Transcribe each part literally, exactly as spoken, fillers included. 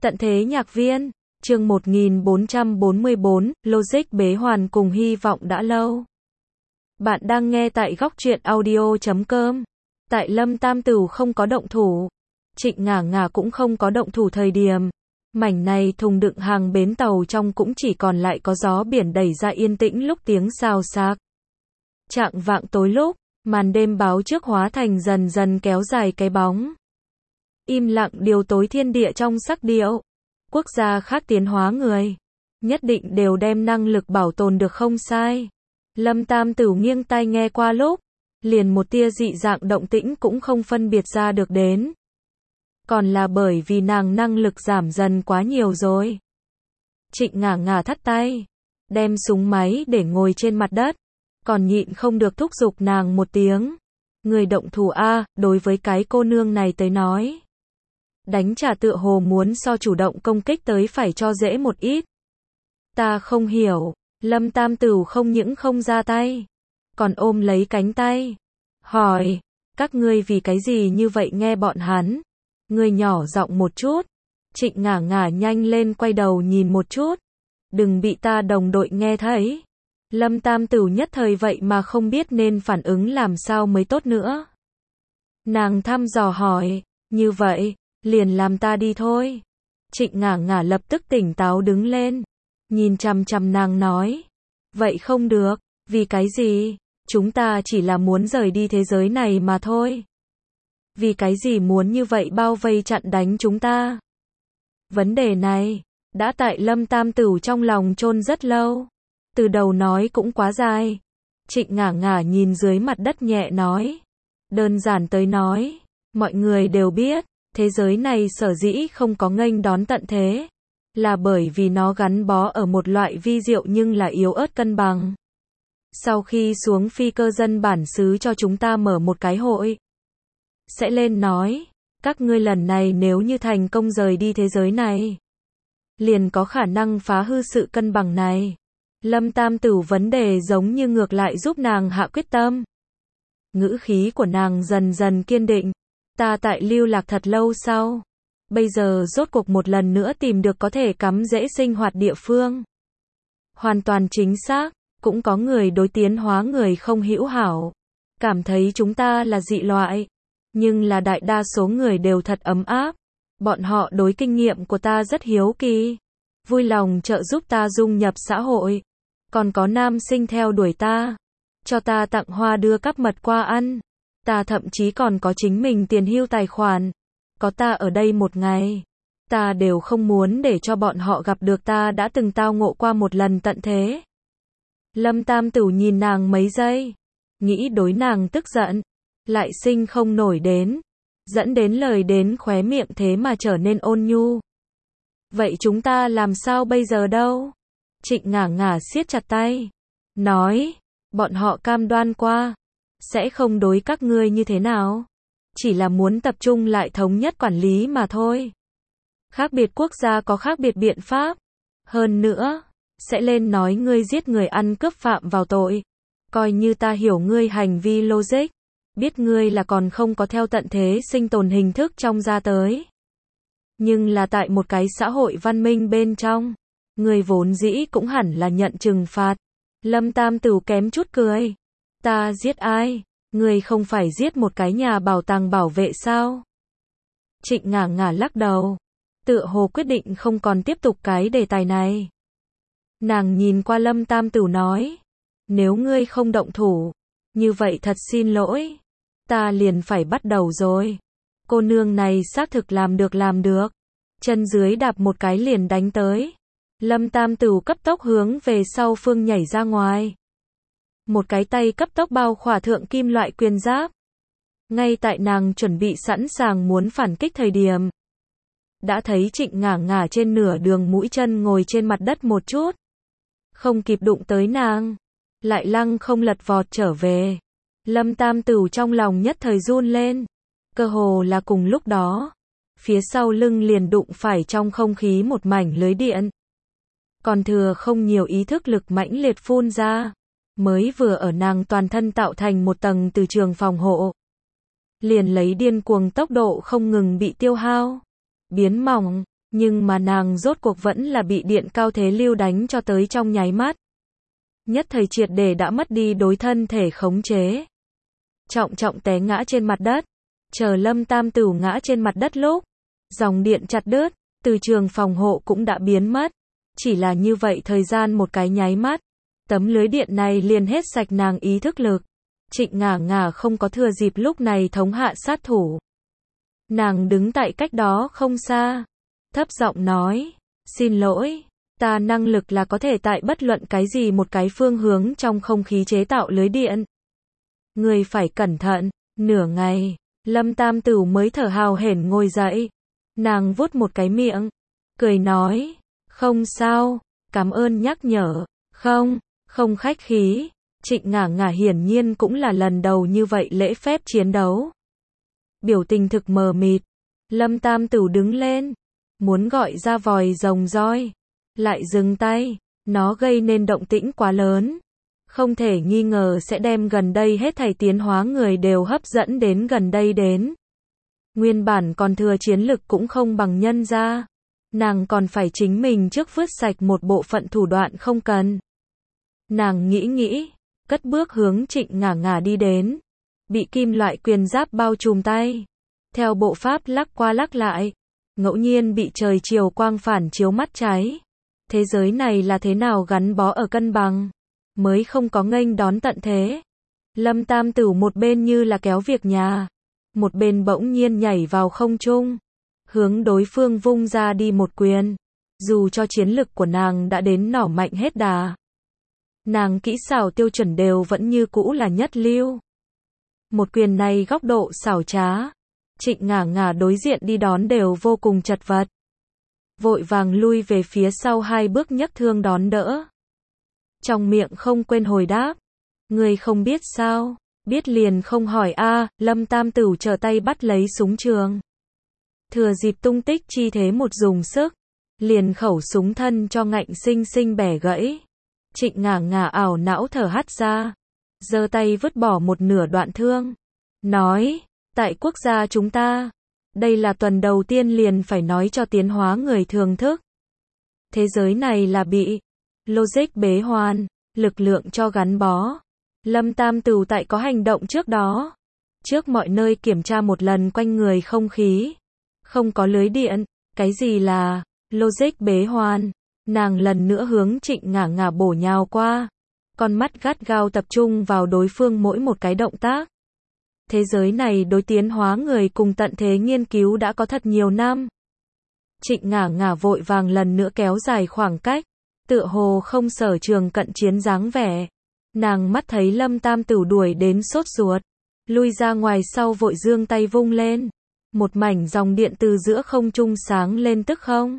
Tận thế nhạc viên, chương một nghìn bốn trăm bốn mươi bốn, Logic bế hoàn cùng hy vọng đã lâu. Bạn đang nghe tại góc truyện audio chấm com. Tại Lâm Tam Tửu không có động thủ, Trịnh Ngả Ngả cũng không có động thủ thời điểm. Mảnh này thùng đựng hàng bến tàu trong cũng chỉ còn lại có gió biển đẩy ra yên tĩnh lúc tiếng xào xạc. Chạng vạng tối lúc, màn đêm báo trước hóa thành dần dần kéo dài cái bóng. Im lặng điều tối thiên địa trong sắc điệu. Quốc gia khác tiến hóa người, nhất định đều đem năng lực bảo tồn được không sai. Lâm Tam Tửu nghiêng tai nghe qua lúc, liền một tia dị dạng động tĩnh cũng không phân biệt ra được đến. Còn là bởi vì nàng năng lực giảm dần quá nhiều rồi. Trịnh Ngả Ngả thắt tay, đem súng máy để ngồi trên mặt đất, còn nhịn không được thúc giục nàng một tiếng. Người động thủ a, đối với cái cô nương này tới nói. Đánh trả tựa hồ muốn so chủ động công kích tới phải cho dễ một ít. Ta không hiểu, Lâm Tam Tửu không những không ra tay, còn ôm lấy cánh tay. Hỏi, các ngươi vì cái gì như vậy nghe bọn hắn? Người nhỏ giọng một chút. Trịnh Ngả Ngả nhanh lên quay đầu nhìn một chút. Đừng bị ta đồng đội nghe thấy. Lâm Tam Tửu nhất thời vậy mà không biết nên phản ứng làm sao mới tốt nữa. Nàng thăm dò hỏi, như vậy, liền làm ta đi thôi. Trịnh Ngả Ngả lập tức tỉnh táo đứng lên, nhìn chằm chằm nàng nói, vậy không được, vì cái gì? Chúng ta chỉ là muốn rời đi thế giới này mà thôi. Vì cái gì muốn như vậy bao vây chặn đánh chúng ta? Vấn đề này, đã tại Lâm Tam Tửu trong lòng chôn rất lâu. Từ đầu nói cũng quá dài. Trịnh Ngả Ngả nhìn dưới mặt đất nhẹ nói. Đơn giản tới nói, mọi người đều biết, thế giới này sở dĩ không có nghênh đón tận thế, là bởi vì nó gắn bó ở một loại vi diệu nhưng là yếu ớt cân bằng. Sau khi xuống phi cơ dân bản xứ cho chúng ta mở một cái hội, sẽ lên nói, các ngươi lần này nếu như thành công rời đi thế giới này, liền có khả năng phá hư sự cân bằng này. Lâm Tam Tửu vấn đề giống như ngược lại giúp nàng hạ quyết tâm. Ngữ khí của nàng dần dần kiên định. Ta tại lưu lạc thật lâu sau, bây giờ rốt cuộc một lần nữa tìm được có thể cắm rễ sinh hoạt địa phương. Hoàn toàn chính xác, cũng có người đối tiến hóa người không hữu hảo, cảm thấy chúng ta là dị loại, nhưng là đại đa số người đều thật ấm áp. Bọn họ đối kinh nghiệm của ta rất hiếu kỳ, vui lòng trợ giúp ta dung nhập xã hội. Còn có nam sinh theo đuổi ta, cho ta tặng hoa đưa cắp mật qua ăn. Ta thậm chí còn có chính mình tiền hưu tài khoản. Có ta ở đây một ngày, ta đều không muốn để cho bọn họ gặp được ta đã từng tao ngộ qua một lần tận thế. Lâm Tam Tửu nhìn nàng mấy giây, nghĩ đối nàng tức giận, lại sinh không nổi đến, dẫn đến lời đến khóe miệng thế mà trở nên ôn nhu. Vậy chúng ta làm sao bây giờ đâu? Trịnh Ngả Ngả siết chặt tay, nói, bọn họ cam đoan qua, sẽ không đối các ngươi như thế nào, chỉ là muốn tập trung lại thống nhất quản lý mà thôi. Khác biệt quốc gia có khác biệt biện pháp, hơn nữa, sẽ lên nói ngươi giết người ăn cướp phạm vào tội, coi như ta hiểu ngươi hành vi logic, biết ngươi là còn không có theo tận thế sinh tồn hình thức trong ra tới. Nhưng là tại một cái xã hội văn minh bên trong, người vốn dĩ cũng hẳn là nhận trừng phạt. Lâm Tam Tửu kém chút cười. Ta giết ai? Người không phải giết một cái nhà bảo tàng bảo vệ sao? Trịnh Ngả Ngả lắc đầu, tựa hồ quyết định không còn tiếp tục cái đề tài này. Nàng nhìn qua Lâm Tam Tửu nói, nếu ngươi không động thủ, như vậy thật xin lỗi, ta liền phải bắt đầu rồi. Cô nương này xác thực làm được làm được, chân dưới đạp một cái liền đánh tới. Lâm Tam Tửu cấp tốc hướng về sau phương nhảy ra ngoài. Một cái tay cấp tốc bao khỏa thượng kim loại quyền giáp. Ngay tại nàng chuẩn bị sẵn sàng muốn phản kích thời điểm, đã thấy Trịnh Ngả Ngả trên nửa đường mũi chân ngồi trên mặt đất một chút. Không kịp đụng tới nàng, lại lăng không lật vọt trở về. Lâm Tam Tửu trong lòng nhất thời run lên. Cơ hồ là cùng lúc đó, phía sau lưng liền đụng phải trong không khí một mảnh lưới điện. Còn thừa không nhiều ý thức lực mãnh liệt phun ra, mới vừa ở nàng toàn thân tạo thành một tầng từ trường phòng hộ. Liền lấy điên cuồng tốc độ không ngừng bị tiêu hao, biến mỏng, Nhưng mà nàng rốt cuộc vẫn là bị điện cao thế lưu đánh cho tới trong nháy mắt. Nhất thời triệt để đã mất đi đối thân thể khống chế. Trọng trọng té ngã trên mặt đất. Chờ Lâm Tam Tửu ngã trên mặt đất lúc, dòng điện chặt đứt, từ trường phòng hộ cũng đã biến mất. Chỉ là như vậy thời gian một cái nháy mắt, tấm lưới điện này liền hết sạch nàng ý thức lực. Trịnh Ngả Ngả không có thừa dịp lúc này thống hạ sát thủ. Nàng đứng tại cách đó không xa, thấp giọng nói, xin lỗi, ta năng lực là có thể tại bất luận cái gì một cái phương hướng trong không khí chế tạo lưới điện. Người phải cẩn thận. Nửa ngày, Lâm Tam Tửu mới thở hào hển ngồi dậy. Nàng vuốt một cái miệng, cười nói, không sao, cảm ơn nhắc nhở, không, không khách khí. Trịnh Ngả Ngả hiển nhiên cũng là lần đầu như vậy lễ phép chiến đấu. Biểu tình thực mờ mịt. Lâm Tam Tửu đứng lên, muốn gọi ra vòi rồng roi, lại dừng tay, nó gây nên động tĩnh quá lớn. Không thể nghi ngờ sẽ đem gần đây hết thảy tiến hóa người đều hấp dẫn đến gần đây đến. Nguyên bản còn thừa chiến lực cũng không bằng nhân ra. Nàng còn phải chính mình trước vứt sạch một bộ phận thủ đoạn không cần. Nàng nghĩ nghĩ, cất bước hướng Trịnh Ngả Ngả đi đến. Bị kim loại quyền giáp bao trùm tay. Theo bộ pháp lắc qua lắc lại. Ngẫu nhiên bị trời chiều quang phản chiếu mắt cháy. Thế giới này là thế nào gắn bó ở cân bằng, mới không có nghênh đón tận thế. Lâm Tam Tửu một bên như là kéo việc nhà, một bên bỗng nhiên nhảy vào không trung, hướng đối phương vung ra đi một quyền. Dù cho chiến lực của nàng đã đến nỏ mạnh hết đà, nàng kỹ xảo tiêu chuẩn đều vẫn như cũ là nhất lưu. Một quyền này góc độ xảo trá, Trịnh Ngả Ngả đối diện đi đón đều vô cùng chật vật. Vội vàng lui về phía sau hai bước nhấc thương đón đỡ. Trong miệng không quên hồi đáp. Người không biết sao, biết liền không hỏi a. Lâm Tam Tửu trở tay bắt lấy súng trường. Thừa dịp tung tích chi thế một dùng sức, liền khẩu súng thân cho ngạnh sinh sinh bẻ gãy. Trịnh Ngả Ngả ảo não thở hắt ra, giơ tay vứt bỏ một nửa đoạn thương, nói, tại quốc gia chúng ta, đây là tuần đầu tiên liền phải nói cho tiến hóa người thường thức. Thế giới này là bị logic bế hoàn, lực lượng cho gắn bó. Lâm Tam Tửu tại có hành động trước đó, trước mọi nơi kiểm tra một lần quanh người không khí, không có lưới điện. Cái gì là logic bế hoàn? Nàng lần nữa hướng Trịnh Ngả Ngả bổ nhào qua, con mắt gắt gao tập trung vào đối phương mỗi một cái động tác. Thế giới này đối tiến hóa người cùng tận thế nghiên cứu đã có thật nhiều năm. Trịnh Ngả Ngả vội vàng lần nữa kéo dài khoảng cách, tựa hồ không sở trường cận chiến dáng vẻ. Nàng mắt thấy Lâm Tam Tửu đuổi đến sốt ruột, lui ra ngoài sau vội giương tay vung lên. Một mảnh dòng điện từ giữa không trung sáng lên tức không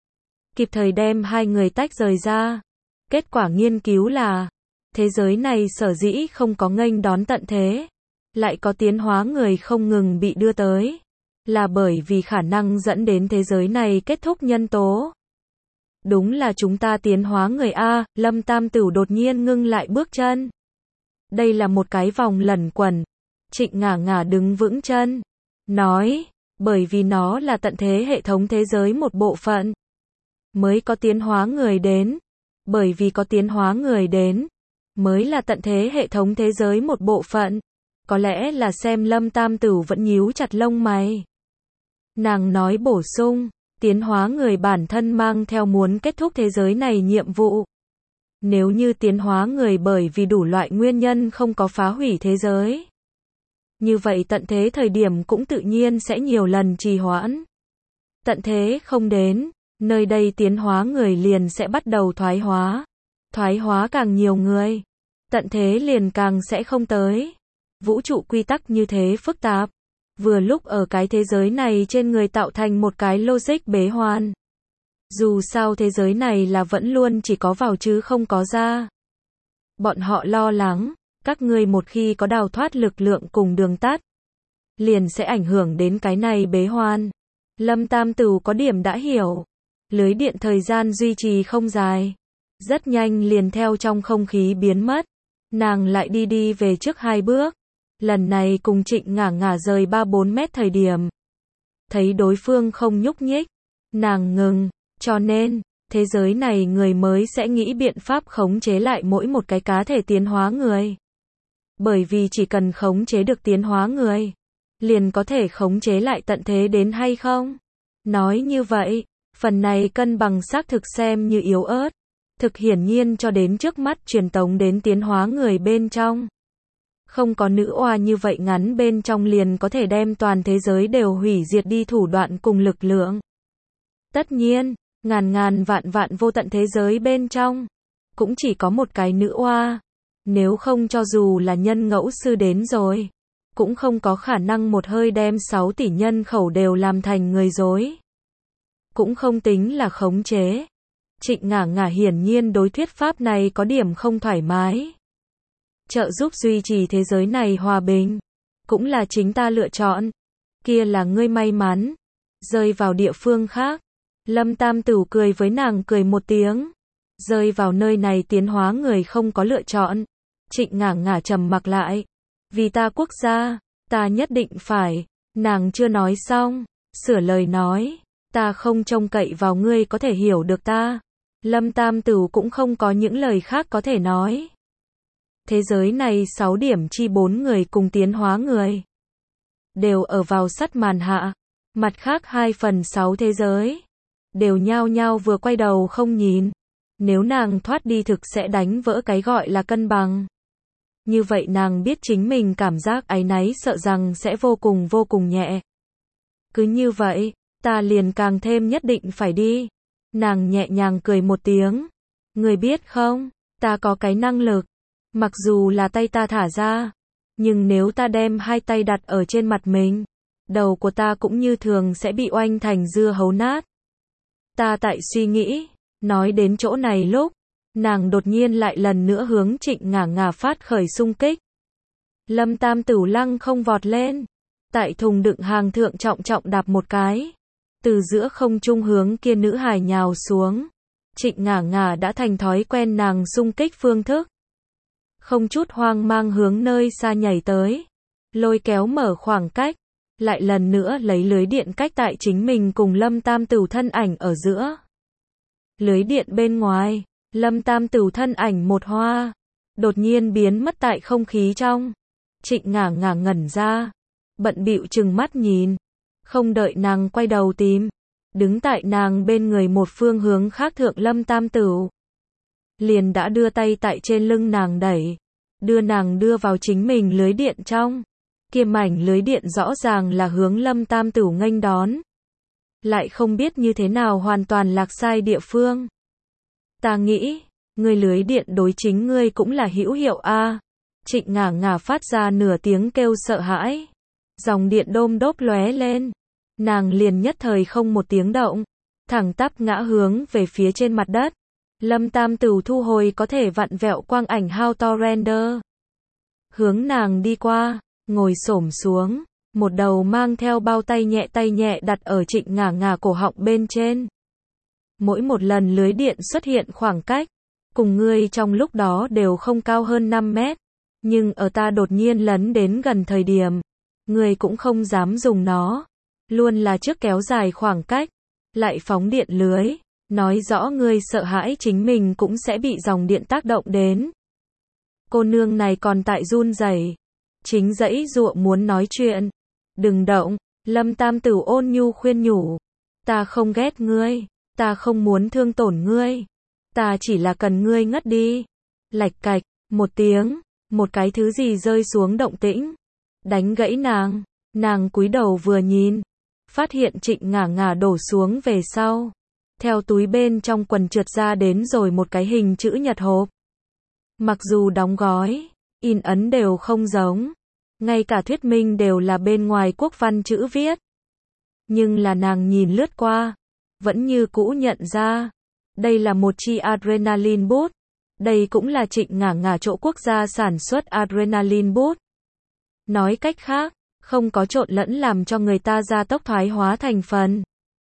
kịp thời đem hai người tách rời ra. Kết quả nghiên cứu là, thế giới này sở dĩ không có nghênh đón tận thế, lại có tiến hóa người không ngừng bị đưa tới, là bởi vì khả năng dẫn đến thế giới này kết thúc nhân tố. Đúng là chúng ta tiến hóa người a. Lâm Tam Tửu đột nhiên ngưng lại bước chân. Đây là một cái vòng lẩn quẩn. Trịnh Ngả Ngả đứng vững chân, nói, bởi vì nó là tận thế hệ thống thế giới một bộ phận, mới có tiến hóa người đến. Bởi vì có tiến hóa người đến, mới là tận thế hệ thống thế giới một bộ phận. Có lẽ là xem Lâm Tam Tửu vẫn nhíu chặt lông mày. Nàng nói bổ sung, tiến hóa người bản thân mang theo muốn kết thúc thế giới này nhiệm vụ. Nếu như tiến hóa người bởi vì đủ loại nguyên nhân không có phá hủy thế giới, như vậy tận thế thời điểm cũng tự nhiên sẽ nhiều lần trì hoãn. Tận thế không đến, nơi đây tiến hóa người liền sẽ bắt đầu thoái hóa. Thoái hóa càng nhiều người, tận thế liền càng sẽ không tới. Vũ trụ quy tắc như thế phức tạp, vừa lúc ở cái thế giới này trên người tạo thành một cái logic bế hoàn. Dù sao thế giới này là vẫn luôn chỉ có vào chứ không có ra. Bọn họ lo lắng, các ngươi một khi có đào thoát lực lượng cùng đường tắt, liền sẽ ảnh hưởng đến cái này bế hoàn. Lâm Tam Tửu có điểm đã hiểu. Lưới điện thời gian duy trì không dài, rất nhanh liền theo trong không khí biến mất. Nàng lại đi đi về trước hai bước. Lần này cùng Trịnh Ngả Ngả rời ba bốn mét thời điểm, thấy đối phương không nhúc nhích, Nàng ngừng, cho nên, thế giới này người mới sẽ nghĩ biện pháp khống chế lại mỗi một cái cá thể tiến hóa người. Bởi vì chỉ cần khống chế được tiến hóa người, liền có thể khống chế lại tận thế đến hay không? Nói như vậy, phần này cân bằng xác thực xem như yếu ớt. Thực hiển nhiên cho đến trước mắt truyền tống đến tiến hóa người bên trong. Không có nữ oa như vậy ngắn bên trong liền có thể đem toàn thế giới đều hủy diệt đi thủ đoạn cùng lực lượng. Tất nhiên, ngàn ngàn vạn vạn vô tận thế giới bên trong, cũng chỉ có một cái nữ oa. Nếu không cho dù là nhân ngẫu sư đến rồi, cũng không có khả năng một hơi đem sáu tỷ nhân khẩu đều làm thành người dối. Cũng không tính là khống chế. Trịnh Ngả Ngả hiển nhiên đối thuyết pháp này có điểm không thoải mái. Trợ giúp duy trì thế giới này hòa bình, cũng là chính ta lựa chọn. Kia là ngươi may mắn, rơi vào địa phương khác. Lâm Tam Tửu cười với nàng cười một tiếng. Rơi vào nơi này tiến hóa người không có lựa chọn. Trịnh Ngả Ngả trầm mặc lại. Vì ta quốc gia, ta nhất định phải. Nàng chưa nói xong, sửa lời nói. Ta không trông cậy vào ngươi có thể hiểu được ta. Lâm Tam Tửu cũng không có những lời khác có thể nói. Thế giới này sáu điểm chi bốn người cùng tiến hóa người. Đều ở vào sắt màn hạ. Mặt khác hai phần sáu thế giới. Đều nhao nhao vừa quay đầu không nhìn. Nếu nàng thoát đi thực sẽ đánh vỡ cái gọi là cân bằng. Như vậy nàng biết chính mình cảm giác áy náy sợ rằng sẽ vô cùng vô cùng nhẹ. Cứ như vậy, ta liền càng thêm nhất định phải đi. Nàng nhẹ nhàng cười một tiếng. Người biết không, ta có cái năng lực. Mặc dù là tay ta thả ra, nhưng nếu ta đem hai tay đặt ở trên mặt mình, đầu của ta cũng như thường sẽ bị oanh thành dưa hấu nát. Ta tại suy nghĩ, nói đến chỗ này lúc, nàng đột nhiên lại lần nữa hướng Trịnh Ngả Ngả phát khởi xung kích. Lâm Tam Tửu lăng không vọt lên, tại thùng đựng hàng thượng trọng trọng đạp một cái, từ giữa không trung hướng kia nữ hài nhào xuống. Trịnh Ngả Ngả đã thành thói quen nàng xung kích phương thức. Không chút hoang mang hướng nơi xa nhảy tới, lôi kéo mở khoảng cách, lại lần nữa lấy lưới điện cách tại chính mình cùng Lâm Tam Tửu thân ảnh ở giữa. Lưới điện bên ngoài, Lâm Tam Tửu thân ảnh một hoa, đột nhiên biến mất tại không khí trong. Trịnh Ngả Ngả ngẩn ra, bận bịu trừng mắt nhìn, không đợi nàng quay đầu tìm, đứng tại nàng bên người một phương hướng khác thượng Lâm Tam Tửu. Liền đã đưa tay tại trên lưng nàng đẩy, đưa nàng đưa vào chính mình lưới điện trong. Kia mảnh lưới điện rõ ràng là hướng Lâm Tam Tửu nghênh đón. Lại không biết như thế nào hoàn toàn lạc sai địa phương. Ta nghĩ, ngươi lưới điện đối chính ngươi cũng là hữu hiệu a. Trịnh Ngả Ngả phát ra nửa tiếng kêu sợ hãi. Dòng điện đôm đốp lóe lên. Nàng liền nhất thời không một tiếng động, thẳng tắp ngã hướng về phía trên mặt đất. Lâm Tam Tửu thu hồi có thể vặn vẹo quang ảnh hao to render. Hướng nàng đi qua, ngồi xổm xuống, một đầu mang theo bao tay nhẹ tay nhẹ đặt ở Trịnh Ngả Ngả cổ họng bên trên. Mỗi một lần lưới điện xuất hiện khoảng cách, cùng ngươi trong lúc đó đều không cao hơn năm mét. Nhưng ở ta đột nhiên lấn đến gần thời điểm, ngươi cũng không dám dùng nó. Luôn là trước kéo dài khoảng cách, lại phóng điện lưới. Nói rõ ngươi sợ hãi chính mình cũng sẽ bị dòng điện tác động đến. Cô nương này còn tại run rẩy, chính giãy giụa muốn nói chuyện. Đừng động, Lâm Tam Tửu ôn nhu khuyên nhủ. Ta không ghét ngươi, ta không muốn thương tổn ngươi. Ta chỉ là cần ngươi ngất đi. Lạch cạch, một tiếng, một cái thứ gì rơi xuống động tĩnh. Đánh gãy nàng, nàng cúi đầu vừa nhìn. Phát hiện Trịnh Ngả Ngả đổ xuống về sau. Theo túi bên trong quần trượt ra đến rồi một cái hình chữ nhật hộp. Mặc dù đóng gói, in ấn đều không giống. Ngay cả thuyết minh đều là bên ngoài quốc văn chữ viết. Nhưng là nàng nhìn lướt qua, vẫn như cũ nhận ra. Đây là một chi adrenaline boost. Đây cũng là Trịnh Ngả Ngả chỗ quốc gia sản xuất adrenaline boost. Nói cách khác, không có trộn lẫn làm cho người ta gia tốc thoái hóa thành phần.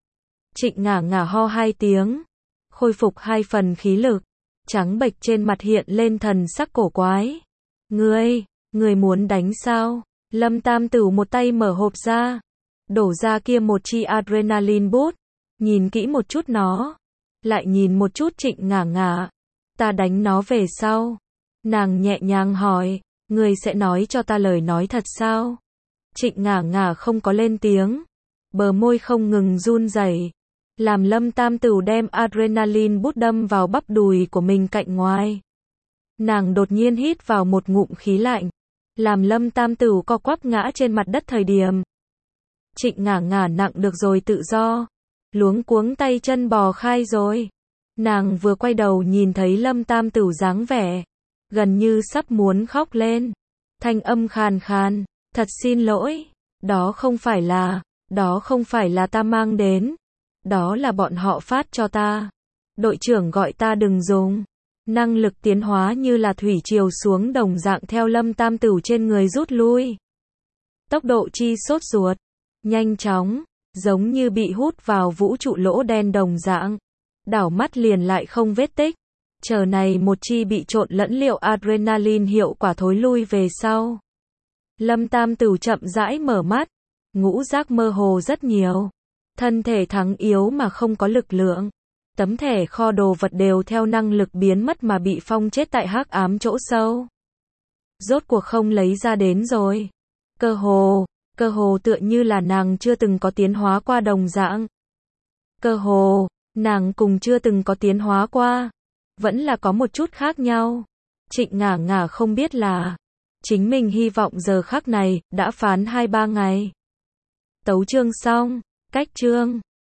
Trịnh Ngả Ngả ho hai tiếng, khôi phục hai phần khí lực, trắng bệch trên mặt hiện lên thần sắc cổ quái. Ngươi, ngươi muốn đánh sao? Lâm Tam Tửu một tay mở hộp ra, đổ ra kia một chi adrenaline boost, nhìn kỹ một chút nó, lại nhìn một chút Trịnh Ngả Ngả. Ta đánh nó về sau. Nàng nhẹ nhàng hỏi, ngươi sẽ nói cho ta lời nói thật sao? Trịnh Ngả Ngả không có lên tiếng, bờ môi không ngừng run rẩy, làm Lâm Tam Tửu đem adrenaline bút đâm vào bắp đùi của mình cạnh ngoài. Nàng đột nhiên hít vào một ngụm khí lạnh, làm Lâm Tam Tửu co quắp ngã trên mặt đất thời điểm. Trịnh Ngả Ngả nặng được rồi tự do, luống cuống tay chân bò khai rồi. Nàng vừa quay đầu nhìn thấy Lâm Tam Tửu dáng vẻ, gần như sắp muốn khóc lên. Thanh âm khàn khàn, thật xin lỗi, đó không phải là, đó không phải là ta mang đến. Đó là bọn họ phát cho ta. Đội trưởng gọi ta đừng dùng. Năng lực tiến hóa như là thủy triều xuống đồng dạng theo Lâm Tam Tửu trên người rút lui. Tốc độ chi sốt ruột, nhanh chóng, giống như bị hút vào vũ trụ lỗ đen đồng dạng. Đảo mắt liền lại không vết tích. Chờ này một chi bị trộn lẫn liệu adrenaline hiệu quả thối lui về sau. Lâm Tam Tửu chậm rãi mở mắt, ngũ giác mơ hồ rất nhiều. Thân thể thắng yếu mà không có lực lượng. Tấm thẻ kho đồ vật đều theo năng lực biến mất mà bị phong chết tại hắc ám chỗ sâu. Rốt cuộc không lấy ra đến rồi. Cơ hồ, cơ hồ tựa như là nàng chưa từng có tiến hóa qua đồng dạng. Cơ hồ, nàng cùng chưa từng có tiến hóa qua. Vẫn là có một chút khác nhau. Trịnh Ngả Ngả không biết là, chính mình hy vọng giờ khắc này, đã phán hai ba ngày. Tấu chương xong, cách chương.